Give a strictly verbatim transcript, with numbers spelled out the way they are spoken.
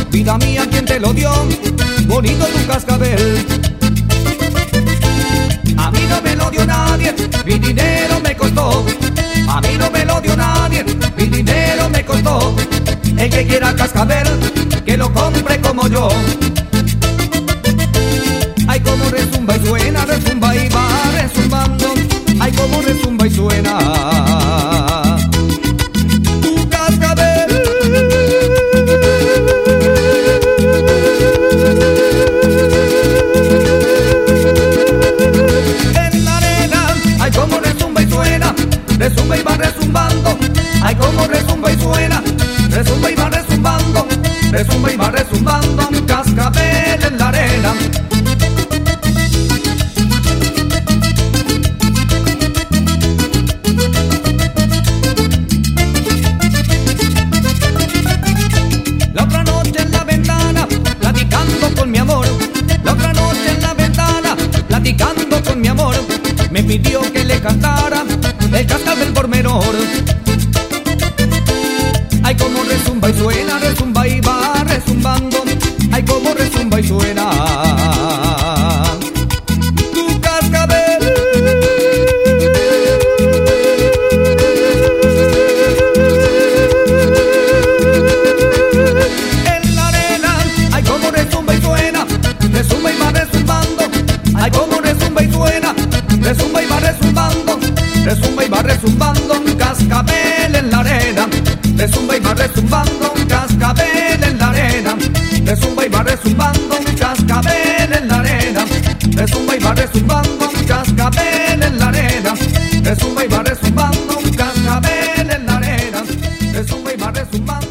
Vida mía, ¿quién te lo dio? Bonito tu cascabel. A mí no me lo dio nadie, mi dinero me costó. A mí no me lo dio nadie, mi dinero me costó. El que quiera cascabel, que lo compre como yo. Ay, como resumba y suena, resumba y va resumbando. Ay, como resumba y suena tu cascabel. En la arena, ay, como resumba y suena, resumba y va resumbando. Ay, como resumba y suena, resumba y va resumbando. Resumba y va resumbando un cascabel en la arena. La otra noche en la ventana, platicando con mi amor. La otra noche en la ventana, platicando con mi amor. Me pidió que le cantara el cascabel por menor. Ay, como resumba y suena, resumba y va resumbando. Ay, como resumba y suena tu cascabel. En la arena, ay, como resumba y suena, resumba y va resumbando. Ay, como resumba y suena, resumba y va resumbando. Resumba y va resumbando un cascabel en la arena. Resumba y va resumbando un cascabel en la arena. Resumba y va resumbando un cascabel en la arena. Resumba y va resumbando un cascabel en la arena. Resumba y va resumbando un cascabel en la arena. Resumba y va resumbando.